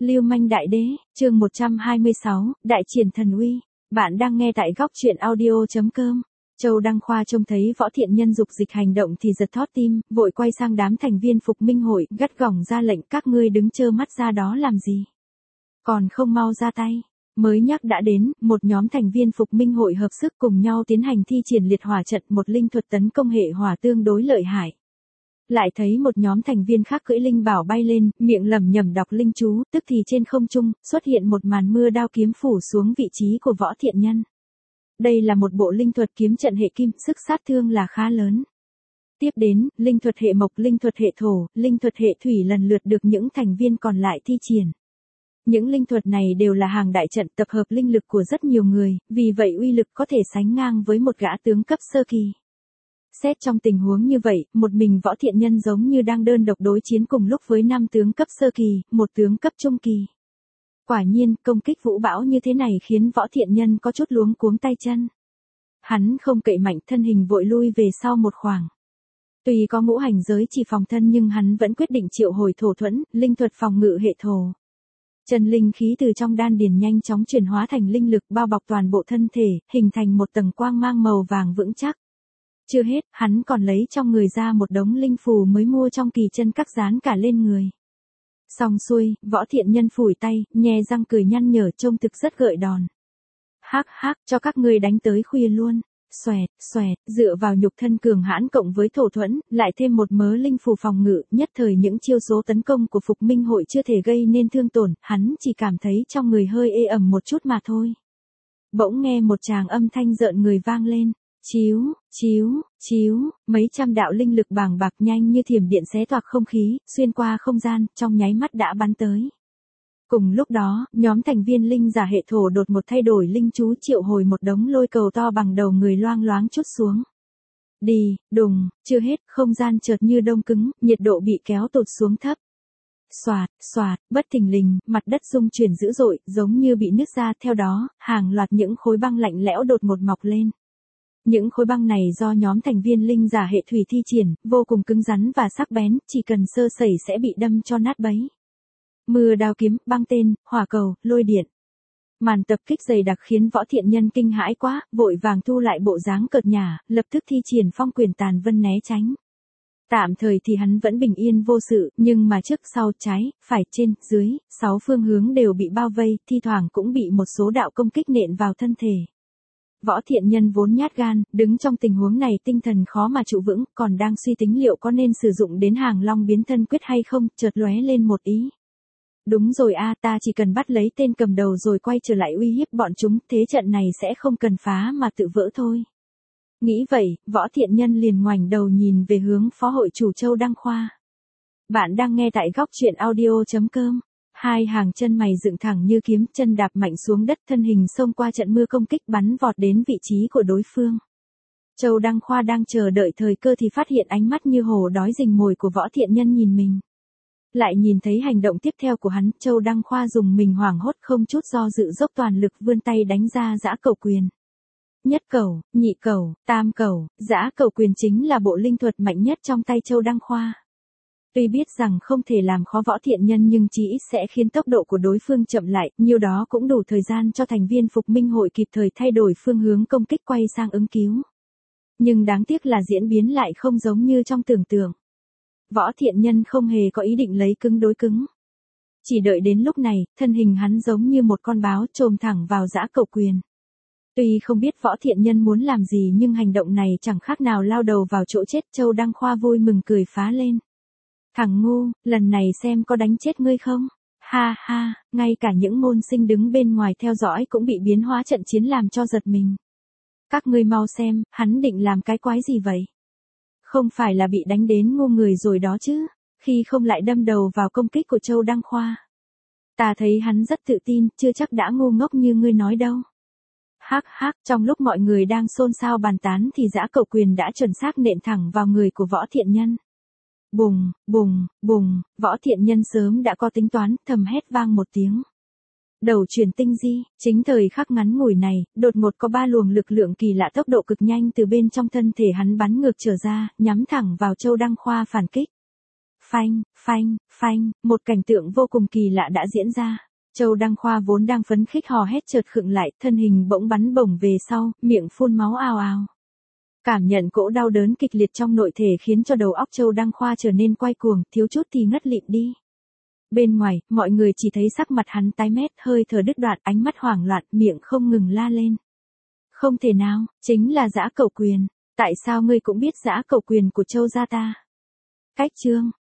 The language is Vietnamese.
Lưu manh đại đế, chương 126, đại triển thần uy. Bạn đang nghe tại góc truyện audio.com. Châu Đăng Khoa trông thấy Võ Thiện Nhân dục dịch hành động thì giật thót tim, vội quay sang đám thành viên Phục Minh hội, gắt gỏng ra lệnh các ngươi đứng trơ mắt ra đó làm gì. Còn không mau ra tay. Mới nhắc đã đến, một nhóm thành viên Phục Minh hội hợp sức cùng nhau tiến hành thi triển liệt hỏa trận, một linh thuật tấn công hệ hỏa tương đối lợi hại. Lại thấy một nhóm thành viên khác cưỡi linh bảo bay lên, miệng lẩm nhẩm đọc linh chú, tức thì trên không trung xuất hiện một màn mưa đao kiếm phủ xuống vị trí của Võ Thiện Nhân. Đây là một bộ linh thuật kiếm trận hệ kim, sức sát thương là khá lớn. Tiếp đến, linh thuật hệ mộc, linh thuật hệ thổ, linh thuật hệ thủy lần lượt được những thành viên còn lại thi triển. Những linh thuật này đều là hàng đại trận tập hợp linh lực của rất nhiều người, vì vậy uy lực có thể sánh ngang với một gã tướng cấp sơ kỳ. Xét trong tình huống như vậy, một mình Võ Thiện Nhân giống như đang đơn độc đối chiến cùng lúc với 5 tướng cấp sơ kỳ, một tướng cấp trung kỳ. Quả nhiên, công kích vũ bão như thế này khiến Võ Thiện Nhân có chút luống cuống tay chân. Hắn không cậy mạnh, thân hình vội lui về sau một khoảng. Tuy có ngũ hành giới chỉ phòng thân nhưng hắn vẫn quyết định triệu hồi thổ thuẫn, linh thuật phòng ngự hệ thổ. Chân linh khí từ trong đan điền nhanh chóng chuyển hóa thành linh lực bao bọc toàn bộ thân thể, hình thành một tầng quang mang màu vàng vững chắc. Chưa hết, hắn còn lấy trong người ra một đống linh phù mới mua trong kỳ chân các dán cả lên người. Xong xuôi, Võ Thiện Nhân phủi tay, nhe răng cười nhăn nhở trông thực rất gợi đòn. Hắc hắc, cho các ngươi đánh tới khuya luôn. Xoẹt, xoẹt, dựa vào nhục thân cường hãn cộng với thổ thuẫn, lại thêm một mớ linh phù phòng ngự, nhất thời những chiêu số tấn công của Phục Minh hội chưa thể gây nên thương tổn, hắn chỉ cảm thấy trong người hơi ê ẩm một chút mà thôi. Bỗng nghe một tràng âm thanh rợn người vang lên. Chíu, chíu, chíu, mấy trăm đạo linh lực bàng bạc nhanh như thiểm điện xé toạc không khí, xuyên qua không gian, trong nháy mắt đã bắn tới. Cùng lúc đó, nhóm thành viên linh giả hệ thổ đột một thay đổi linh chú triệu hồi một đống lôi cầu to bằng đầu người loang loáng chút xuống. Đi, đùng, chưa hết, không gian chợt như đông cứng, nhiệt độ bị kéo tụt xuống thấp. Xoạt, xoạt, bất thình lình, mặt đất rung chuyển dữ dội, giống như bị nứt ra, theo đó, hàng loạt những khối băng lạnh lẽo đột một mọc lên. Những khối băng này do nhóm thành viên linh giả hệ thủy thi triển, vô cùng cứng rắn và sắc bén, chỉ cần sơ sẩy sẽ bị đâm cho nát bấy. Mưa đao kiếm, băng tên, hỏa cầu, lôi điện. Màn tập kích dày đặc khiến Võ Thiện Nhân kinh hãi quá, vội vàng thu lại bộ dáng cợt nhả, lập tức thi triển phong quyền tàn vân né tránh. Tạm thời thì hắn vẫn bình yên vô sự, nhưng mà trước sau trái, phải trên, dưới, 6 phương hướng đều bị bao vây, thi thoảng cũng bị một số đạo công kích nện vào thân thể. Võ Thiện Nhân vốn nhát gan, đứng trong tình huống này tinh thần khó mà trụ vững, còn đang suy tính liệu có nên sử dụng đến hàng long biến thân quyết hay không, chợt lóe lên một ý. Đúng rồi ta chỉ cần bắt lấy tên cầm đầu rồi quay trở lại uy hiếp bọn chúng, thế trận này sẽ không cần phá mà tự vỡ thôi. Nghĩ vậy, Võ Thiện Nhân liền ngoảnh đầu nhìn về hướng phó hội chủ Châu Đăng Khoa. Bạn đang nghe tại góc truyện audio.com. Hai hàng chân mày dựng thẳng như kiếm, chân đạp mạnh xuống đất, thân hình xông qua trận mưa công kích bắn vọt đến vị trí của đối phương. Châu Đăng Khoa đang chờ đợi thời cơ thì phát hiện ánh mắt như hổ đói rình mồi của Võ Thiện Nhân nhìn mình. Lại nhìn thấy hành động tiếp theo của hắn, Châu Đăng Khoa dùng mình hoảng hốt không chút do dự dốc toàn lực vươn tay đánh ra dã cầu quyền. Nhất cầu, nhị cầu, tam cầu, dã cầu quyền chính là bộ linh thuật mạnh nhất trong tay Châu Đăng Khoa. Tuy biết rằng không thể làm khó Võ Thiện Nhân nhưng chí ít sẽ khiến tốc độ của đối phương chậm lại, nhiều đó cũng đủ thời gian cho thành viên Phục Minh hội kịp thời thay đổi phương hướng công kích quay sang ứng cứu. Nhưng đáng tiếc là diễn biến lại không giống như trong tưởng tượng. Võ Thiện Nhân không hề có ý định lấy cứng đối cứng. Chỉ đợi đến lúc này, thân hình hắn giống như một con báo chồm thẳng vào dã cầu quyền. Tuy không biết Võ Thiện Nhân muốn làm gì nhưng hành động này chẳng khác nào lao đầu vào chỗ chết. Châu Đăng Khoa vui mừng cười phá lên. Thằng ngu, lần này xem có đánh chết ngươi không? Ha ha, ngay cả những môn sinh đứng bên ngoài theo dõi cũng bị biến hóa trận chiến làm cho giật mình. Các ngươi mau xem, hắn định làm cái quái gì vậy? Không phải là bị đánh đến ngu người rồi đó chứ, khi không lại đâm đầu vào công kích của Châu Đăng Khoa. Ta thấy hắn rất tự tin, chưa chắc đã ngu ngốc như ngươi nói đâu. Hắc hắc, trong lúc mọi người đang xôn xao bàn tán thì dã cầu quyền đã chuẩn xác nện thẳng vào người của Võ Thiện Nhân. Bùng, bùng, bùng, Võ Thiện Nhân sớm đã có tính toán, thầm hét vang một tiếng. Đầu truyền tinh di, chính thời khắc ngắn ngủi này, đột ngột có 3 luồng lực lượng kỳ lạ tốc độ cực nhanh từ bên trong thân thể hắn bắn ngược trở ra, nhắm thẳng vào Châu Đăng Khoa phản kích. Phanh, phanh, phanh, một cảnh tượng vô cùng kỳ lạ đã diễn ra. Châu Đăng Khoa vốn đang phấn khích hò hét chợt khựng lại, thân hình bỗng bắn bổng về sau, miệng phun máu ào ào. Cảm nhận cỗ đau đớn kịch liệt trong nội thể khiến cho đầu óc Châu Đăng Khoa trở nên quay cuồng, thiếu chút thì ngất lịm đi. Bên ngoài, mọi người chỉ thấy sắc mặt hắn tái mét, hơi thở đứt đoạn, ánh mắt hoảng loạn, miệng không ngừng la lên. Không thể nào, chính là Dã Cẩu Quyền. Tại sao ngươi cũng biết Dã Cẩu Quyền của Châu gia ta? Cách chương